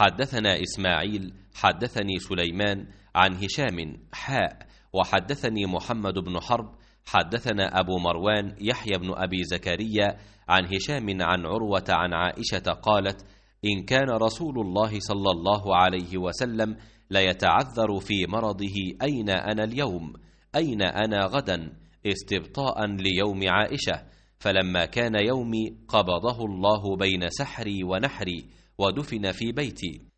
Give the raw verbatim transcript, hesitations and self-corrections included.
حدثنا إسماعيل حدثني سليمان عن هشام حاء وحدثني محمد بن حرب حدثنا أبو مروان يحيى بن أبي زكريا عن هشام عن عروة عن عائشة قالت: إن كان رسول الله صلى الله عليه وسلم ليتعذر في مرضه أين أنا اليوم أين أنا غدا استبطاء ليوم عائشة، فلما كان يومي قبضه الله بين سحري ونحري ودفن في بيتي،